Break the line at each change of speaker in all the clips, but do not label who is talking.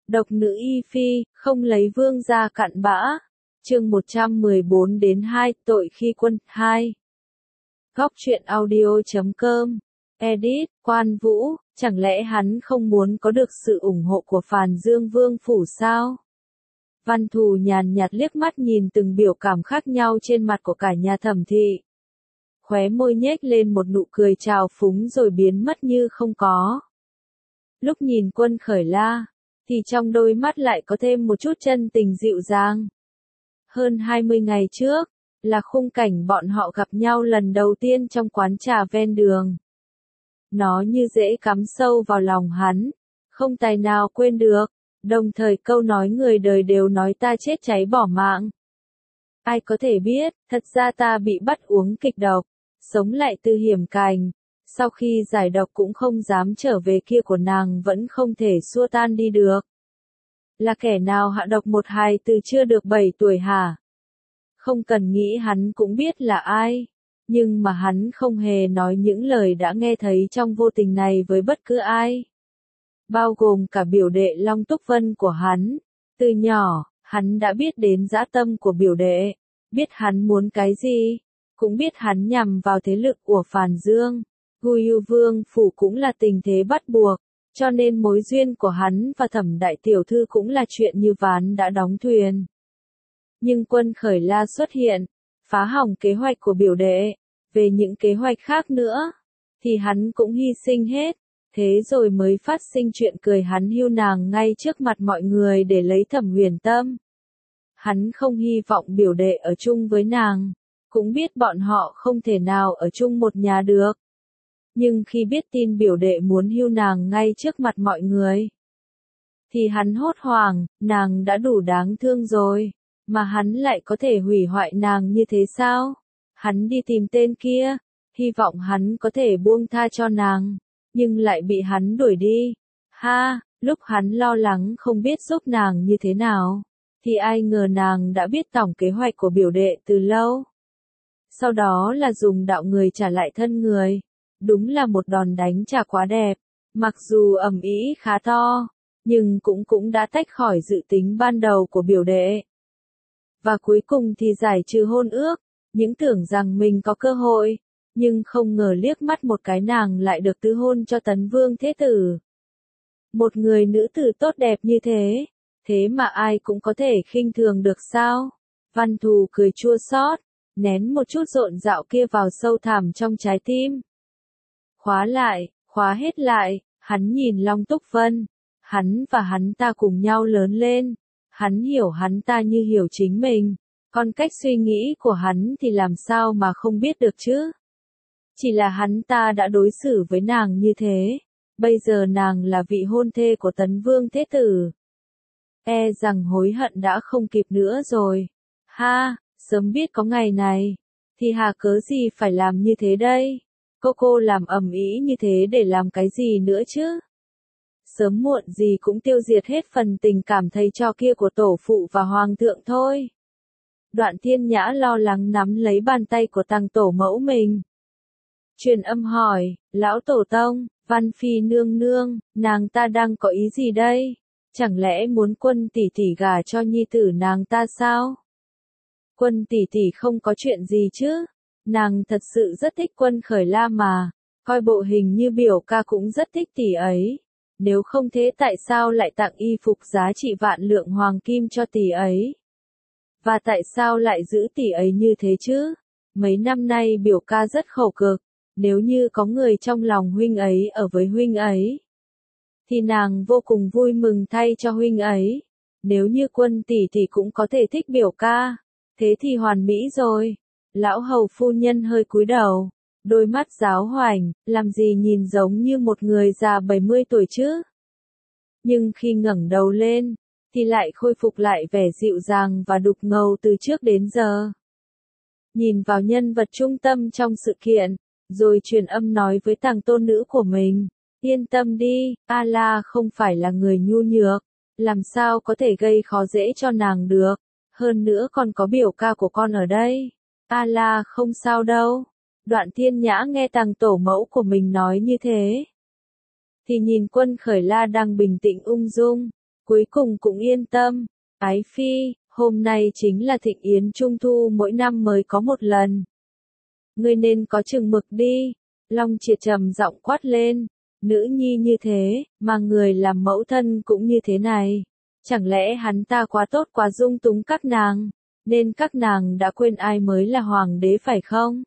Độc nữ y phi, không lấy vương gia cặn bã. Chương 114-2, tội khi quân, 2. Góc truyện audio.com. Edit, Quan Vũ, chẳng lẽ hắn không muốn có được sự ủng hộ của Phàn Dương Vương phủ sao? Văn Thù nhàn nhạt liếc mắt nhìn từng biểu cảm khác nhau trên mặt của cả nhà Thẩm thị. Khóe môi nhếch lên một nụ cười trào phúng rồi biến mất như không có. Lúc nhìn Quân Khởi La, thì trong đôi mắt lại có thêm một chút chân tình dịu dàng. Hơn 20 ngày trước, là khung cảnh bọn họ gặp nhau lần đầu tiên trong quán trà ven đường. Nó như dễ cắm sâu vào lòng hắn, không tài nào quên được, đồng thời câu nói người đời đều nói ta chết cháy bỏ mạng. Ai có thể biết, thật ra ta bị bắt uống kịch độc, sống lại từ hiểm cảnh, sau khi giải độc cũng không dám trở về kia của nàng vẫn không thể xua tan đi được. Là kẻ nào hạ độc một hài từ chưa được 7 tuổi hả? Không cần nghĩ hắn cũng biết là ai, nhưng mà hắn không hề nói những lời đã nghe thấy trong vô tình này với bất cứ ai. Bao gồm cả biểu đệ Long Túc Vân của hắn. Từ nhỏ, hắn đã biết đến dã tâm của biểu đệ, biết hắn muốn cái gì, cũng biết hắn nhằm vào thế lực của Phàn Dương. Guyu Vương phủ cũng là tình thế bắt buộc, cho nên mối duyên của hắn và Thẩm đại tiểu thư cũng là chuyện như ván đã đóng thuyền. Nhưng Quân Khởi La xuất hiện, phá hỏng kế hoạch của biểu đệ, về những kế hoạch khác nữa, thì hắn cũng hy sinh hết, thế rồi mới phát sinh chuyện cười hắn hưu nàng ngay trước mặt mọi người để lấy Thẩm Huyền Tâm. Hắn không hy vọng biểu đệ ở chung với nàng, cũng biết bọn họ không thể nào ở chung một nhà được. Nhưng khi biết tin biểu đệ muốn hưu nàng ngay trước mặt mọi người, thì hắn hốt hoảng, nàng đã đủ đáng thương rồi, mà hắn lại có thể hủy hoại nàng như thế sao? Hắn đi tìm tên kia, hy vọng hắn có thể buông tha cho nàng, nhưng lại bị hắn đuổi đi. Ha, lúc hắn lo lắng không biết giúp nàng như thế nào, thì ai ngờ nàng đã biết tổng kế hoạch của biểu đệ từ lâu. Sau đó là dùng đạo người trả lại thân người. Đúng là một đòn đánh trả quá đẹp, mặc dù ầm ĩ khá to, nhưng cũng đã tách khỏi dự tính ban đầu của biểu đệ. Và cuối cùng thì giải trừ hôn ước, những tưởng rằng mình có cơ hội, nhưng không ngờ liếc mắt một cái nàng lại được tứ hôn cho Tấn Vương Thế Tử. Một người nữ tử tốt đẹp như thế mà ai cũng có thể khinh thường được sao? Văn Thù cười chua xót, nén một chút rộn rạo kia vào sâu thẳm trong trái tim. Khóa hết lại, hắn nhìn Long Túc Vân, hắn và hắn ta cùng nhau lớn lên, hắn hiểu hắn ta như hiểu chính mình, còn cách suy nghĩ của hắn thì làm sao mà không biết được chứ. Chỉ là hắn ta đã đối xử với nàng như thế, bây giờ nàng là vị hôn thê của Tấn Vương Thế Tử. E rằng hối hận đã không kịp nữa rồi. Ha, sớm biết có ngày này, thì hà cớ gì phải làm như thế đây? Cô làm ầm ĩ như thế để làm cái gì nữa chứ? Sớm muộn gì cũng tiêu diệt hết phần tình cảm thầy trò kia của tổ phụ và hoàng thượng thôi. Đoạn Thiên Nhã lo lắng nắm lấy bàn tay của Tằng tổ mẫu mình. Truyền âm hỏi, lão tổ tông, Văn Phi nương nương, nàng ta đang có ý gì đây? Chẳng lẽ muốn Quân tỷ tỷ gả cho nhi tử nàng ta sao? Quân tỷ tỷ không có chuyện gì chứ? Nàng thật sự rất thích Quân Khởi La mà, coi bộ hình như biểu ca cũng rất thích tỷ ấy. Nếu không thế tại sao lại tặng y phục giá trị vạn lượng hoàng kim cho tỷ ấy? Và tại sao lại giữ tỷ ấy như thế chứ? Mấy năm nay biểu ca rất khổ cực, nếu như có người trong lòng huynh ấy ở với huynh ấy, thì nàng vô cùng vui mừng thay cho huynh ấy. Nếu như Quân tỷ tỷ cũng có thể thích biểu ca, thế thì hoàn mỹ rồi. Lão hầu phu nhân hơi cúi đầu, đôi mắt giáo hoành, làm gì nhìn giống như một người già 70 tuổi chứ? Nhưng khi ngẩng đầu lên, thì lại khôi phục lại vẻ dịu dàng và đục ngầu từ trước đến giờ. Nhìn vào nhân vật trung tâm trong sự kiện, rồi truyền âm nói với tàng tôn nữ của mình, yên tâm đi, A-la không phải là người nhu nhược, làm sao có thể gây khó dễ cho nàng được, hơn nữa còn có biểu ca của con ở đây. A-la không sao đâu. Đoạn Thiên Nhã nghe tàng tổ mẫu của mình nói như thế, thì nhìn Quân Khởi La đang bình tĩnh ung dung, cuối cùng cũng yên tâm. Ái phi, hôm nay chính là thịnh yến trung thu mỗi năm mới có một lần. Ngươi nên có chừng mực đi. Long Triệt trầm giọng quát lên. Nữ nhi như thế, mà người làm mẫu thân cũng như thế này. Chẳng lẽ hắn ta quá tốt quá dung túng các nàng, nên các nàng đã quên ai mới là hoàng đế phải không?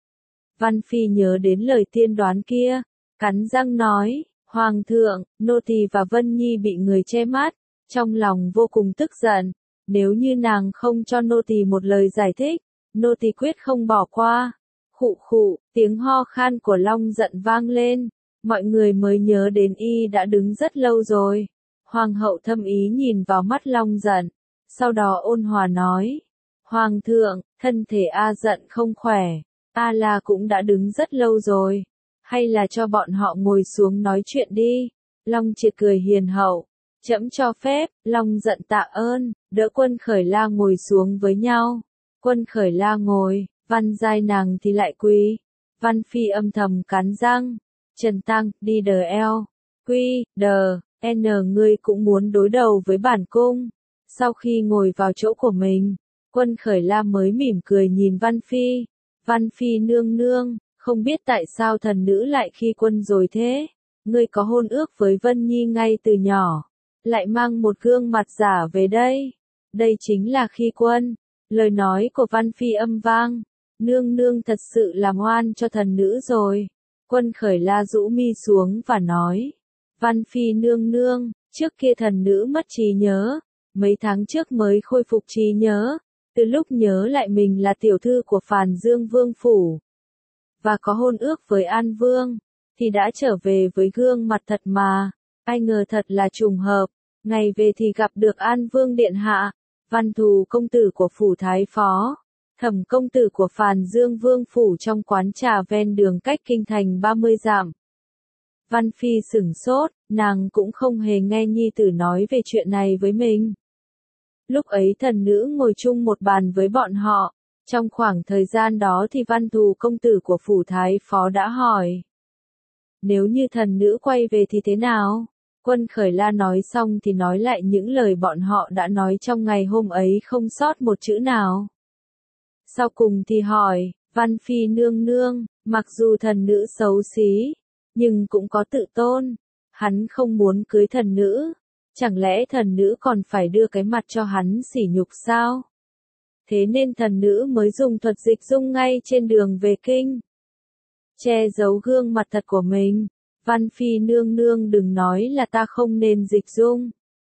Văn Phi nhớ đến lời tiên đoán kia, cắn răng nói, Hoàng thượng, nô tỳ và Vân Nhi bị người che mắt, trong lòng vô cùng tức giận, nếu như nàng không cho nô tỳ một lời giải thích, nô tỳ quyết không bỏ qua. Khụ khụ, tiếng ho khan của Long giận vang lên, mọi người mới nhớ đến y đã đứng rất lâu rồi. Hoàng hậu thâm ý nhìn vào mắt Long giận, sau đó ôn hòa nói, Hoàng thượng, thân thể A giận không khỏe, A La cũng đã đứng rất lâu rồi, hay là cho bọn họ ngồi xuống nói chuyện đi. Long Triệt cười hiền hậu, trẫm cho phép. Long giận tạ ơn, đỡ Quân Khởi La ngồi xuống với nhau. Quân Khởi La ngồi, Văn Giai nàng thì lại quỳ. Văn Phi âm thầm cắn răng, Trần Tăng, đi đờ eo, quy, đờ, n ngươi cũng muốn đối đầu với bản cung. Sau khi ngồi vào chỗ của mình, Quân Khởi La mới mỉm cười nhìn Văn Phi. Văn Phi nương nương, không biết tại sao thần nữ lại khi quân rồi thế? Ngươi có hôn ước với Vân Nhi ngay từ nhỏ, lại mang một gương mặt giả về đây. Đây chính là khi quân. Lời nói của Văn Phi âm vang. Nương nương thật sự làm oan cho thần nữ rồi. Quân Khởi La rũ mi xuống và nói. Văn Phi nương nương, trước kia thần nữ mất trí nhớ. Mấy tháng trước mới khôi phục trí nhớ. Từ lúc nhớ lại mình là tiểu thư của Phàn Dương Vương Phủ, và có hôn ước với An Vương, thì đã trở về với gương mặt thật mà. Ai ngờ thật là trùng hợp. Ngày về thì gặp được An Vương Điện Hạ, Văn Thù công tử của Phủ Thái Phó, Thẩm công tử của Phàn Dương Vương Phủ trong quán trà ven đường cách kinh thành 30 dặm. Văn Phi sửng sốt, nàng cũng không hề nghe nhi tử nói về chuyện này với mình. Lúc ấy thần nữ ngồi chung một bàn với bọn họ. Trong khoảng thời gian đó thì Văn Thù công tử của Phủ Thái Phó đã hỏi. Nếu như thần nữ quay về thì thế nào? Quân Khởi La nói xong thì nói lại những lời bọn họ đã nói trong ngày hôm ấy không sót một chữ nào. Sau cùng thì hỏi, Văn Phi nương nương, mặc dù thần nữ xấu xí, nhưng cũng có tự tôn. Hắn không muốn cưới thần nữ. Chẳng lẽ thần nữ còn phải đưa cái mặt cho hắn sỉ nhục sao? Thế nên thần nữ mới dùng thuật dịch dung ngay trên đường về kinh. Che giấu gương mặt thật của mình. Văn Phi nương nương đừng nói là ta không nên dịch dung.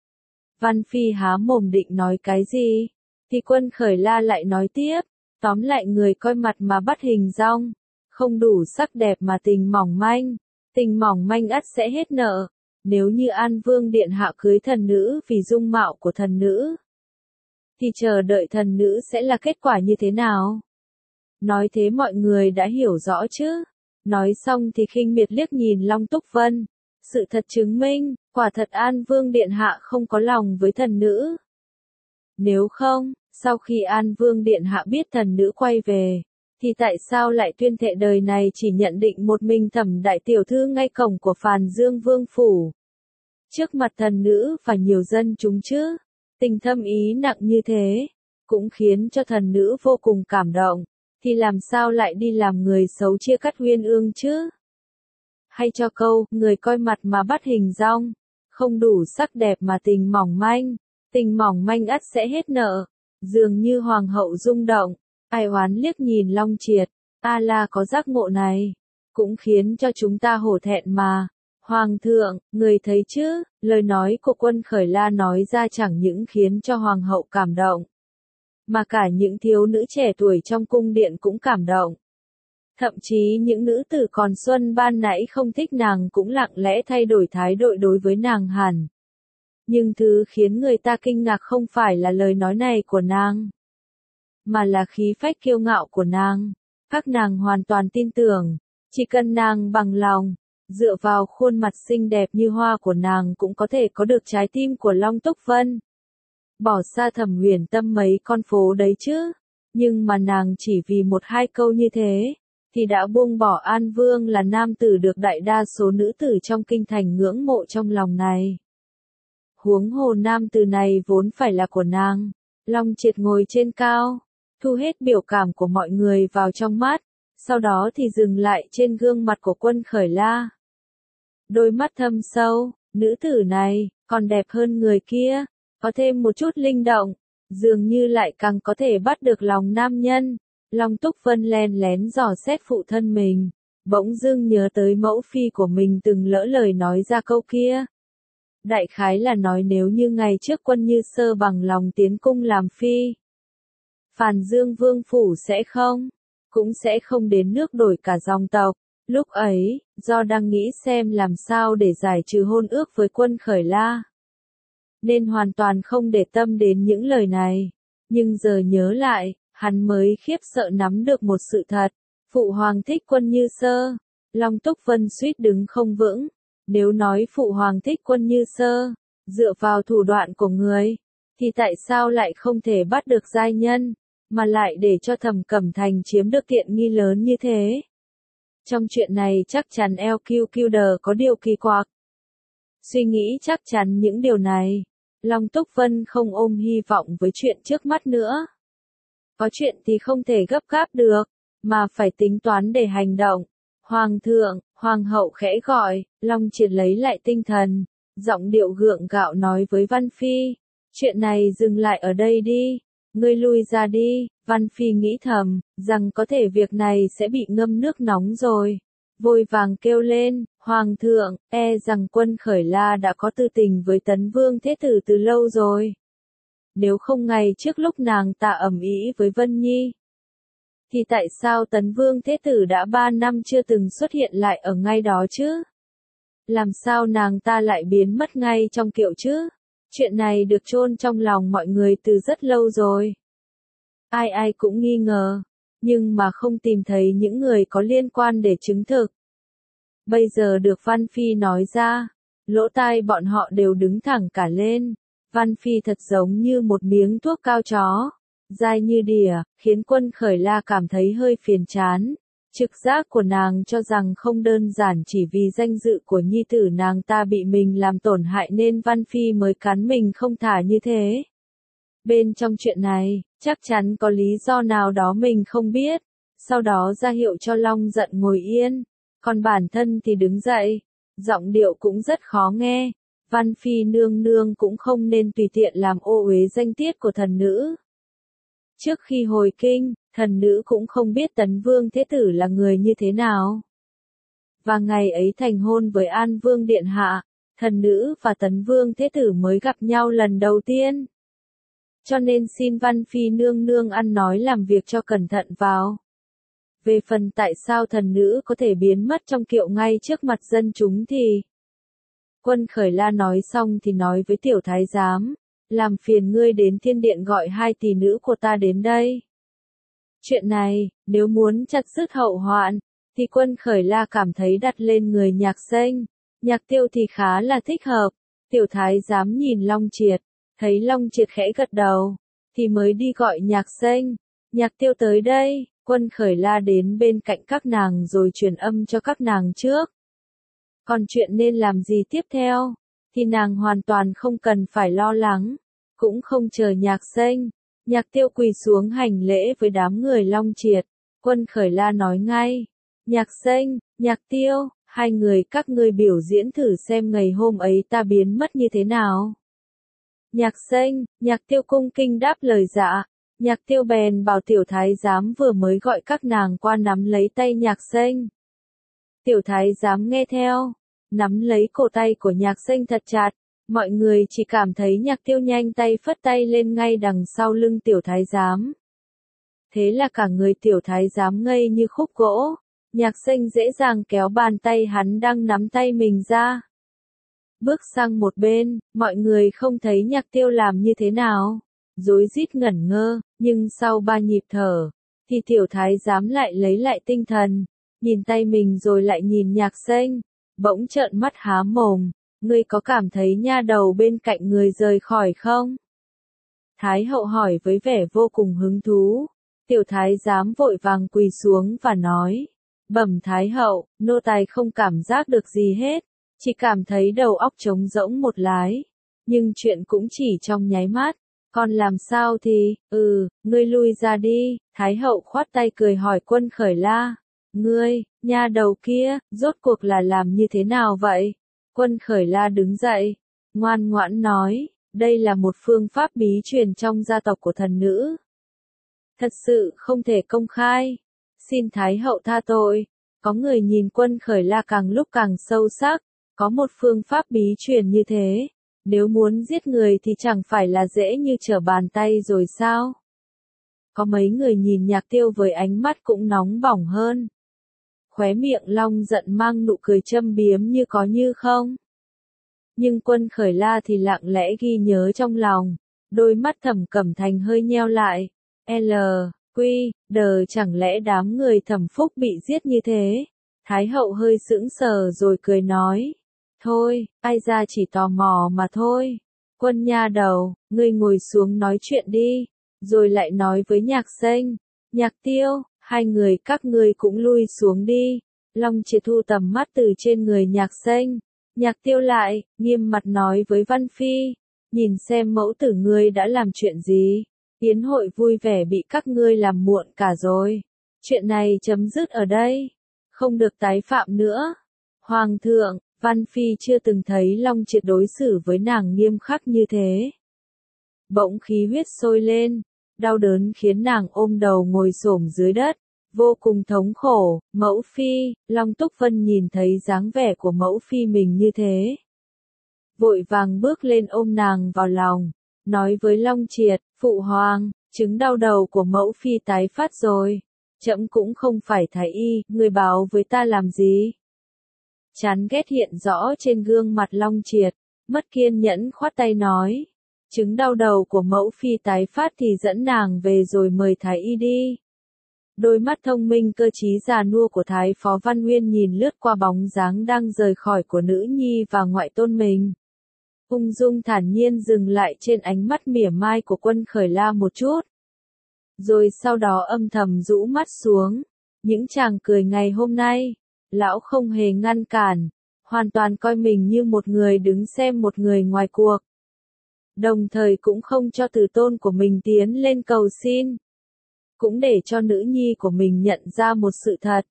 Văn Phi há mồm định nói cái gì? Thì Quân Khởi La lại nói tiếp. Tóm lại người coi mặt mà bắt hình dong. Không đủ sắc đẹp mà tình mỏng manh. Tình mỏng manh ắt sẽ hết nợ. Nếu như An Vương Điện Hạ cưới thần nữ vì dung mạo của thần nữ, thì chờ đợi thần nữ sẽ là kết quả như thế nào? Nói thế mọi người đã hiểu rõ chứ? Nói xong thì khinh miệt liếc nhìn Long Túc Vân. Sự thật chứng minh, quả thật An Vương Điện Hạ không có lòng với thần nữ. Nếu không, sau khi An Vương Điện Hạ biết thần nữ quay về, thì tại sao lại tuyên thệ đời này chỉ nhận định một mình Thẩm đại tiểu thư ngay cổng của Phàn Dương Vương Phủ? Trước mặt thần nữ và nhiều dân chúng chứ? Tình thâm ý nặng như thế, cũng khiến cho thần nữ vô cùng cảm động, thì làm sao lại đi làm người xấu chia cắt uyên ương chứ? Hay cho câu, người coi mặt mà bắt hình dong, không đủ sắc đẹp mà tình mỏng manh ắt sẽ hết nợ. Dường như hoàng hậu rung động, ai oán liếc nhìn Long Triệt, A La có giác ngộ này, cũng khiến cho chúng ta hổ thẹn mà. Hoàng thượng, người thấy chứ, lời nói của Quân Khởi La nói ra chẳng những khiến cho hoàng hậu cảm động, mà cả những thiếu nữ trẻ tuổi trong cung điện cũng cảm động. Thậm chí những nữ tử còn xuân ban nãy không thích nàng cũng lặng lẽ thay đổi thái độ đối với nàng hẳn. Nhưng thứ khiến người ta kinh ngạc không phải là lời nói này của nàng, mà là khí phách kiêu ngạo của nàng. Các nàng hoàn toàn tin tưởng, chỉ cần nàng bằng lòng, dựa vào khuôn mặt xinh đẹp như hoa của nàng cũng có thể có được trái tim của Long Túc Vân. Bỏ xa Thẩm Huyền Tâm mấy con phố đấy chứ, nhưng mà nàng chỉ vì một hai câu như thế, thì đã buông bỏ An Vương là nam tử được đại đa số nữ tử trong kinh thành ngưỡng mộ trong lòng này. Huống hồ nam tử này vốn phải là của nàng. Long Triệt ngồi trên cao, thu hết biểu cảm của mọi người vào trong mắt, sau đó thì dừng lại trên gương mặt của Quân Khởi La. Đôi mắt thâm sâu, nữ tử này, còn đẹp hơn người kia, có thêm một chút linh động, dường như lại càng có thể bắt được lòng nam nhân. Long Túc Vân len lén dò xét phụ thân mình, bỗng dưng nhớ tới mẫu phi của mình từng lỡ lời nói ra câu kia. Đại khái là nói nếu như ngày trước Quân Như Sơ bằng lòng tiến cung làm phi, Phàn Dương Vương phủ cũng sẽ không đến nước đổi cả dòng tộc. Lúc ấy, do đang nghĩ xem làm sao để giải trừ hôn ước với Quân Khởi La, nên hoàn toàn không để tâm đến những lời này. Nhưng giờ nhớ lại, hắn mới khiếp sợ nắm được một sự thật. Phụ hoàng thích Quân Như Sơ. Long Túc Vân suýt đứng không vững. Nếu nói phụ hoàng thích Quân Như Sơ, dựa vào thủ đoạn của người, thì tại sao lại không thể bắt được giai nhân, mà lại để cho Thẩm Cẩm Thành chiếm được tiện nghi lớn như thế? Trong chuyện này chắc chắn LQQD có điều kỳ quặc. Suy nghĩ chắc chắn những điều này, Long Túc Vân không ôm hy vọng với chuyện trước mắt nữa. Có chuyện thì không thể gấp gáp được, mà phải tính toán để hành động. Hoàng thượng, hoàng hậu khẽ gọi, Long Triệt lấy lại tinh thần, giọng điệu gượng gạo nói với Văn Phi, chuyện này dừng lại ở đây đi, ngươi lui ra đi. Văn Phi nghĩ thầm, rằng có thể việc này sẽ bị ngâm nước nóng rồi. Vội vàng kêu lên, hoàng thượng, rằng Quân Khởi La đã có tư tình với Tấn Vương Thế Tử từ lâu rồi. Nếu không ngày trước lúc nàng ta ầm ĩ với Vân Nhi, thì tại sao Tấn Vương Thế Tử đã 3 năm chưa từng xuất hiện lại ở ngay đó chứ? Làm sao nàng ta lại biến mất ngay trong kiệu chứ? Chuyện này được chôn trong lòng mọi người từ rất lâu rồi. Ai ai cũng nghi ngờ, nhưng mà không tìm thấy những người có liên quan để chứng thực. Bây giờ được Văn Phi nói ra, lỗ tai bọn họ đều đứng thẳng cả lên. Văn Phi thật giống như một miếng thuốc cao chó, dai như đỉa, khiến Quân Khởi La cảm thấy hơi phiền chán. Trực giác của nàng cho rằng không đơn giản chỉ vì danh dự của nhi tử nàng ta bị mình làm tổn hại nên Văn Phi mới cắn mình không thả như thế. Bên trong chuyện này, chắc chắn có lý do nào đó mình không biết. Sau đó ra hiệu cho Long Giận ngồi yên, còn bản thân thì đứng dậy. Giọng điệu cũng rất khó nghe. Văn Phi nương nương cũng không nên tùy tiện làm ô uế danh tiết của thần nữ. Trước khi hồi kinh, thần nữ cũng không biết Tấn Vương Thế Tử là người như thế nào. Và ngày ấy thành hôn với An Vương Điện Hạ, thần nữ và Tấn Vương Thế Tử mới gặp nhau lần đầu tiên. Cho nên xin Văn Phi nương nương ăn nói làm việc cho cẩn thận vào. Về phần tại sao thần nữ có thể biến mất trong kiệu ngay trước mặt dân chúng thì... Quân Khởi La nói xong thì nói với tiểu thái giám, làm phiền ngươi đến thiên điện gọi 2 tỷ nữ của ta đến đây. Chuyện này, nếu muốn chặt dứt hậu hoạn, thì Quân Khởi La cảm thấy đặt lên người Nhạc Xanh, Nhạc Tiêu thì khá là thích hợp. Tiểu thái giám nhìn Long Triệt, thấy Long Triệt khẽ gật đầu, thì mới đi gọi Nhạc Xanh, Nhạc Tiêu tới đây. Quân Khởi La đến bên cạnh các nàng rồi truyền âm cho các nàng trước. Còn chuyện nên làm gì tiếp theo, thì nàng hoàn toàn không cần phải lo lắng, cũng không chờ Nhạc Xanh. Nhạc Tiêu quỳ xuống hành lễ với đám người Long Triệt. Quân Khởi La nói ngay, Nhạc Xanh, Nhạc Tiêu, 2 người các ngươi biểu diễn thử xem ngày hôm ấy ta biến mất như thế nào. Nhạc Xanh, Nhạc Tiêu cung kinh đáp lời dạ. Nhạc Tiêu bèn bảo tiểu thái giám vừa mới gọi các nàng qua nắm lấy tay Nhạc Xanh. Tiểu thái giám nghe theo, nắm lấy cổ tay của Nhạc Xanh thật chặt. Mọi người chỉ cảm thấy Nhạc Tiêu nhanh tay phất tay lên ngay đằng sau lưng tiểu thái giám. Thế là cả người tiểu thái giám ngây như khúc gỗ. Nhạc Xanh dễ dàng kéo bàn tay hắn đang nắm tay mình ra. Bước sang một bên, mọi người không thấy Nhạc Tiêu làm như thế nào. Rối rít ngẩn ngơ, nhưng sau 3 nhịp thở, thì tiểu thái giám lại lấy lại tinh thần, nhìn tay mình rồi lại nhìn Nhạc Xanh, bỗng trợn mắt há mồm, ngươi có cảm thấy nha đầu bên cạnh người rời khỏi không? Thái hậu hỏi với vẻ vô cùng hứng thú. Tiểu thái giám vội vàng quỳ xuống và nói, bẩm thái hậu, nô tài không cảm giác được gì hết, chỉ cảm thấy đầu óc trống rỗng một lái. Nhưng chuyện cũng chỉ trong nháy mắt. Còn làm sao thì, ngươi lui ra đi, Thái hậu khoát tay cười hỏi Quân Khởi La. Ngươi, nha đầu kia, rốt cuộc là làm như thế nào vậy? Quân Khởi La đứng dậy, ngoan ngoãn nói, đây là một phương pháp bí truyền trong gia tộc của thần nữ. Thật sự không thể công khai. Xin Thái hậu tha tội. Có người nhìn Quân Khởi La càng lúc càng sâu sắc, có một phương pháp bí truyền như thế. Nếu muốn giết người thì chẳng phải là dễ như trở bàn tay rồi sao? Có mấy người nhìn Nhạc Tiêu với ánh mắt cũng nóng bỏng hơn. Khóe miệng Long giận mang nụ cười châm biếm như có như không. Nhưng Quân Khởi La thì lặng lẽ ghi nhớ trong lòng, đôi mắt Thẩm Cẩm Thành hơi nheo lại. Chẳng lẽ đám người Thẩm Phúc bị giết như thế? Thái hậu hơi sững sờ rồi cười nói. Thôi, ai ra chỉ tò mò mà thôi. Quân nha đầu, ngươi ngồi xuống nói chuyện đi. Rồi lại nói với Nhạc Xanh, Nhạc Tiêu, hai người các ngươi cũng lui xuống đi. Long Triệt thu tầm mắt từ trên người Nhạc Xanh. Nhạc Tiêu lại, nghiêm mặt nói với Văn Phi, nhìn xem mẫu tử ngươi đã làm chuyện gì. Yến hội vui vẻ bị các ngươi làm muộn cả rồi. Chuyện này chấm dứt ở đây. Không được tái phạm nữa. Hoàng thượng, Văn Phi chưa từng thấy Long Triệt đối xử với nàng nghiêm khắc như thế. Bỗng khí huyết sôi lên, đau đớn khiến nàng ôm đầu ngồi xổm dưới đất, vô cùng thống khổ. Mẫu phi, Long Túc Vân nhìn thấy dáng vẻ của mẫu phi mình như thế. Vội vàng bước lên ôm nàng vào lòng, nói với Long Triệt, phụ hoàng, chứng đau đầu của mẫu phi tái phát rồi. Trẫm cũng không phải thái y, người báo với ta làm gì? Chán ghét hiện rõ trên gương mặt Long Triệt, mất kiên nhẫn khoát tay nói. Chứng đau đầu của mẫu phi tái phát thì dẫn nàng về rồi mời thái y đi. Đôi mắt thông minh cơ trí già nua của Thái Phó Văn Nguyên nhìn lướt qua bóng dáng đang rời khỏi của nữ nhi và ngoại tôn mình. Ung dung thản nhiên dừng lại trên ánh mắt mỉa mai của Quân Khởi La một chút. Rồi sau đó âm thầm rũ mắt xuống. Những chàng cười ngày hôm nay, lão không hề ngăn cản, hoàn toàn coi mình như một người đứng xem một người ngoài cuộc. Đồng thời cũng không cho tử tôn của mình tiến lên cầu xin. Cũng để cho nữ nhi của mình nhận ra một sự thật.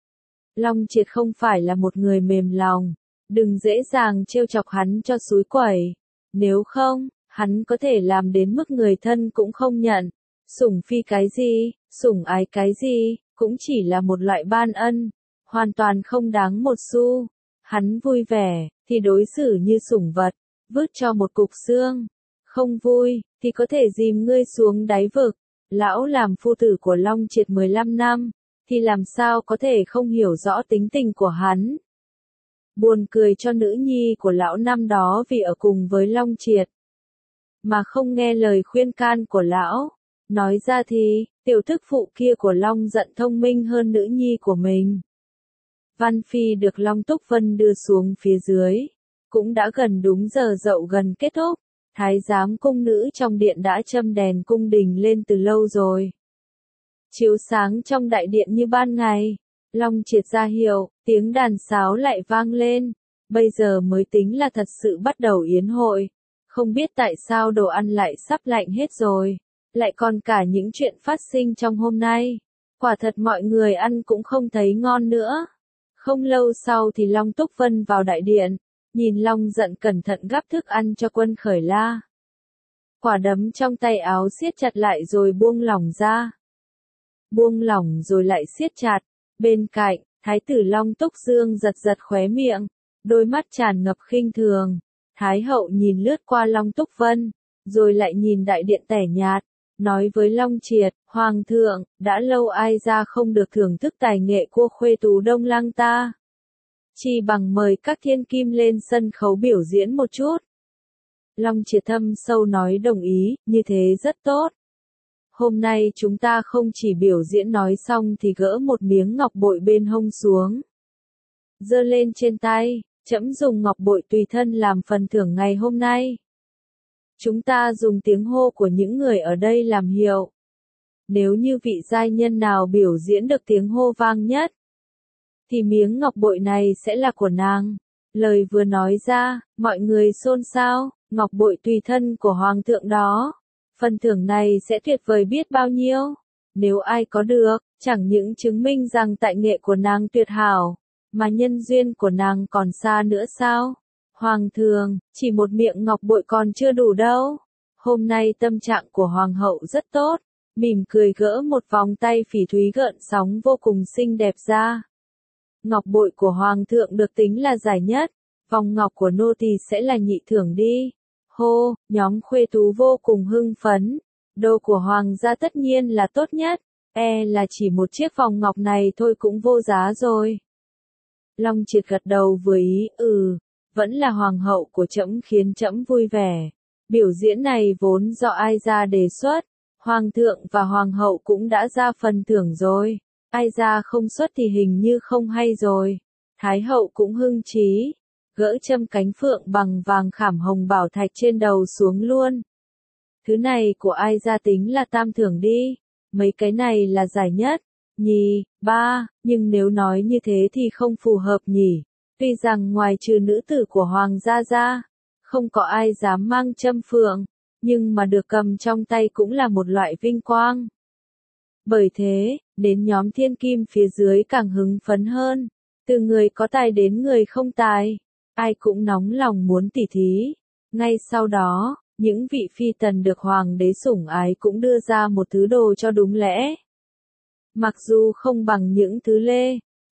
Long Triệt không phải là một người mềm lòng, đừng dễ dàng trêu chọc hắn cho xúi quẩy. Nếu không, hắn có thể làm đến mức người thân cũng không nhận. Sủng phi cái gì, sủng ái cái gì, cũng chỉ là một loại ban ân, hoàn toàn không đáng một xu. Hắn vui vẻ, thì đối xử như sủng vật, vứt cho một cục xương. Không vui, thì có thể dìm ngươi xuống đáy vực. Lão làm phu tử của Long Triệt 15 năm, thì làm sao có thể không hiểu rõ tính tình của hắn. Buồn cười cho nữ nhi của lão năm đó vì ở cùng với Long Triệt, mà không nghe lời khuyên can của lão. Nói ra thì, tiểu thức phụ kia của Long giận thông minh hơn nữ nhi của mình. Văn Phi được Long Túc Vân đưa xuống phía dưới. Cũng đã gần đúng giờ dậu gần kết thúc. Thái giám cung nữ trong điện đã châm đèn cung đình lên từ lâu rồi. Chiếu sáng trong đại điện như ban ngày. Long Triệt ra hiệu, tiếng đàn sáo lại vang lên. Bây giờ mới tính là thật sự bắt đầu yến hội. Không biết tại sao đồ ăn lại sắp lạnh hết rồi. Lại còn cả những chuyện phát sinh trong hôm nay. Quả thật mọi người ăn cũng không thấy ngon nữa. Không lâu sau thì Long Túc Vân vào đại điện. Nhìn Long giận cẩn thận gắp thức ăn cho Quân Khởi La. Quả đấm trong tay áo siết chặt lại rồi buông lỏng ra. Buông lỏng rồi lại siết chặt. Bên cạnh, Thái tử Long Túc Dương giật giật khóe miệng. Đôi mắt tràn ngập khinh thường. Thái hậu nhìn lướt qua Long Túc Vân. Rồi lại nhìn đại điện tẻ nhạt. Nói với Long Triệt, Hoàng thượng, đã lâu ai ra không được thưởng thức tài nghệ của khuê tú Đông Lăng ta. Chỉ bằng mời các thiên kim lên sân khấu biểu diễn một chút. Long Triệt thâm sâu nói đồng ý, như thế rất tốt. Hôm nay chúng ta không chỉ biểu diễn nói xong thì gỡ một miếng ngọc bội bên hông xuống. Giơ lên trên tay, trẫm dùng ngọc bội tùy thân làm phần thưởng ngày hôm nay. Chúng ta dùng tiếng hô của những người ở đây làm hiệu. Nếu như vị giai nhân nào biểu diễn được tiếng hô vang nhất, thì miếng ngọc bội này sẽ là của nàng. Lời vừa nói ra, mọi người xôn xao. ngọc bội tùy thân của hoàng thượng đó. Phần thưởng này sẽ tuyệt vời biết bao nhiêu. Nếu ai có được, chẳng những chứng minh rằng tài nghệ của nàng tuyệt hảo, mà nhân duyên của nàng còn xa nữa sao? Hoàng thượng, chỉ một miệng ngọc bội còn chưa đủ đâu. Hôm nay tâm trạng của hoàng hậu rất tốt, mỉm cười gỡ một vòng tay phỉ thúy gợn sóng vô cùng xinh đẹp ra. Ngọc bội của hoàng thượng được tính là giải nhất, vòng ngọc của nô tỳ sẽ là nhị thưởng đi. Hô, nhóm khuê tú vô cùng hưng phấn. Đồ của hoàng gia tất nhiên là tốt nhất, là chỉ một chiếc vòng ngọc này thôi cũng vô giá rồi. Long Triệt gật đầu với ý, vẫn là hoàng hậu của trẫm khiến trẫm vui vẻ. Biểu diễn này vốn do ai ra đề xuất, hoàng thượng và hoàng hậu cũng đã ra phần thưởng rồi, ai ra không xuất thì hình như không hay rồi. Thái hậu cũng hưng trí, gỡ châm cánh phượng bằng vàng khảm hồng bảo thạch trên đầu xuống luôn. Thứ này của ai ra tính là tam thưởng đi, mấy cái này là giải nhất, nhì, ba, nhưng nếu nói như thế thì không phù hợp nhỉ. Tuy rằng ngoài trừ nữ tử của hoàng gia ra, không có ai dám mang châm phượng, nhưng mà được cầm trong tay cũng là một loại vinh quang. Bởi thế, đến nhóm thiên kim phía dưới càng hứng phấn hơn, từ người có tài đến người không tài, ai cũng nóng lòng muốn tỉ thí. Ngay sau đó, những vị phi tần được hoàng đế sủng ái cũng đưa ra một thứ đồ cho đúng lẽ. Mặc dù không bằng những thứ lê,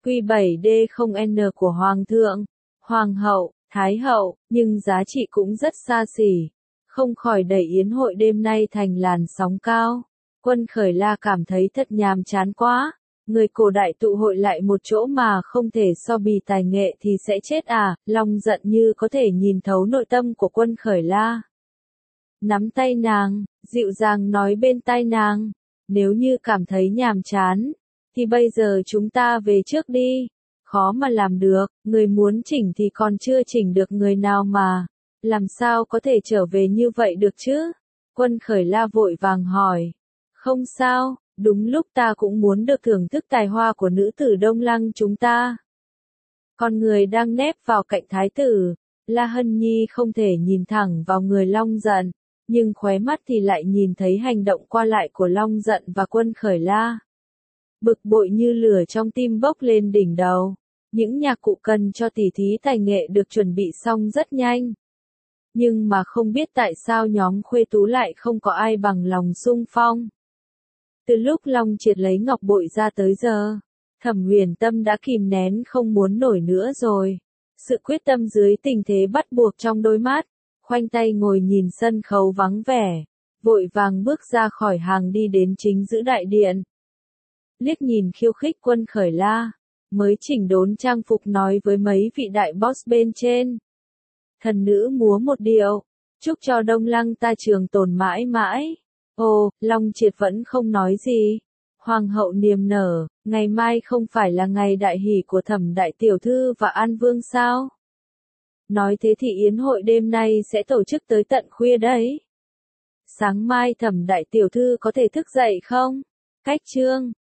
Q7D0N của hoàng thượng, hoàng hậu, thái hậu, nhưng giá trị cũng rất xa xỉ, không khỏi đẩy yến hội đêm nay thành làn sóng cao. Quân Khởi La cảm thấy thật nhàm chán quá, người cổ đại tụ hội lại một chỗ mà không thể so bì tài nghệ thì sẽ chết à. Long giận như có thể nhìn thấu nội tâm của Quân Khởi La. Nắm tay nàng, dịu dàng nói bên tai nàng, nếu như cảm thấy nhàm chán, thì bây giờ chúng ta về trước đi. Khó mà làm được, người muốn chỉnh thì còn chưa chỉnh được người nào mà, làm sao có thể trở về như vậy được chứ? Quân Khởi La vội vàng hỏi. Không sao, đúng lúc ta cũng muốn được thưởng thức tài hoa của nữ tử Đông Lăng chúng ta. Con người đang nép vào cạnh thái tử, La Hân Nhi không thể nhìn thẳng vào người Long giận, nhưng khóe mắt thì lại nhìn thấy hành động qua lại của Long giận và Quân Khởi La. Bực bội như lửa trong tim bốc lên đỉnh đầu. Những nhạc cụ cần cho tỉ thí tài nghệ được chuẩn bị xong rất nhanh. Nhưng mà không biết tại sao nhóm khuê tú lại không có ai bằng lòng xung phong. Từ lúc Long Triệt lấy ngọc bội ra tới giờ, Thẩm Huyền Tâm đã kìm nén không muốn nổi nữa rồi. Sự quyết tâm dưới tình thế bắt buộc trong đôi mắt, khoanh tay ngồi nhìn sân khấu vắng vẻ, vội vàng bước ra khỏi hàng đi đến chính giữa đại điện. Liếc nhìn khiêu khích Quân Khởi La, mới chỉnh đốn trang phục nói với mấy vị đại boss bên trên. Thần nữ múa một điệu, chúc cho Đông Lăng ta trường tồn mãi mãi. Ồ, Long Triệt vẫn không nói gì. Hoàng hậu niềm nở, ngày mai không phải là ngày đại hỷ của Thẩm đại tiểu thư và An Vương sao? Nói thế thì yến hội đêm nay sẽ tổ chức tới tận khuya đấy. Sáng mai Thẩm đại tiểu thư có thể thức dậy không? Cách chương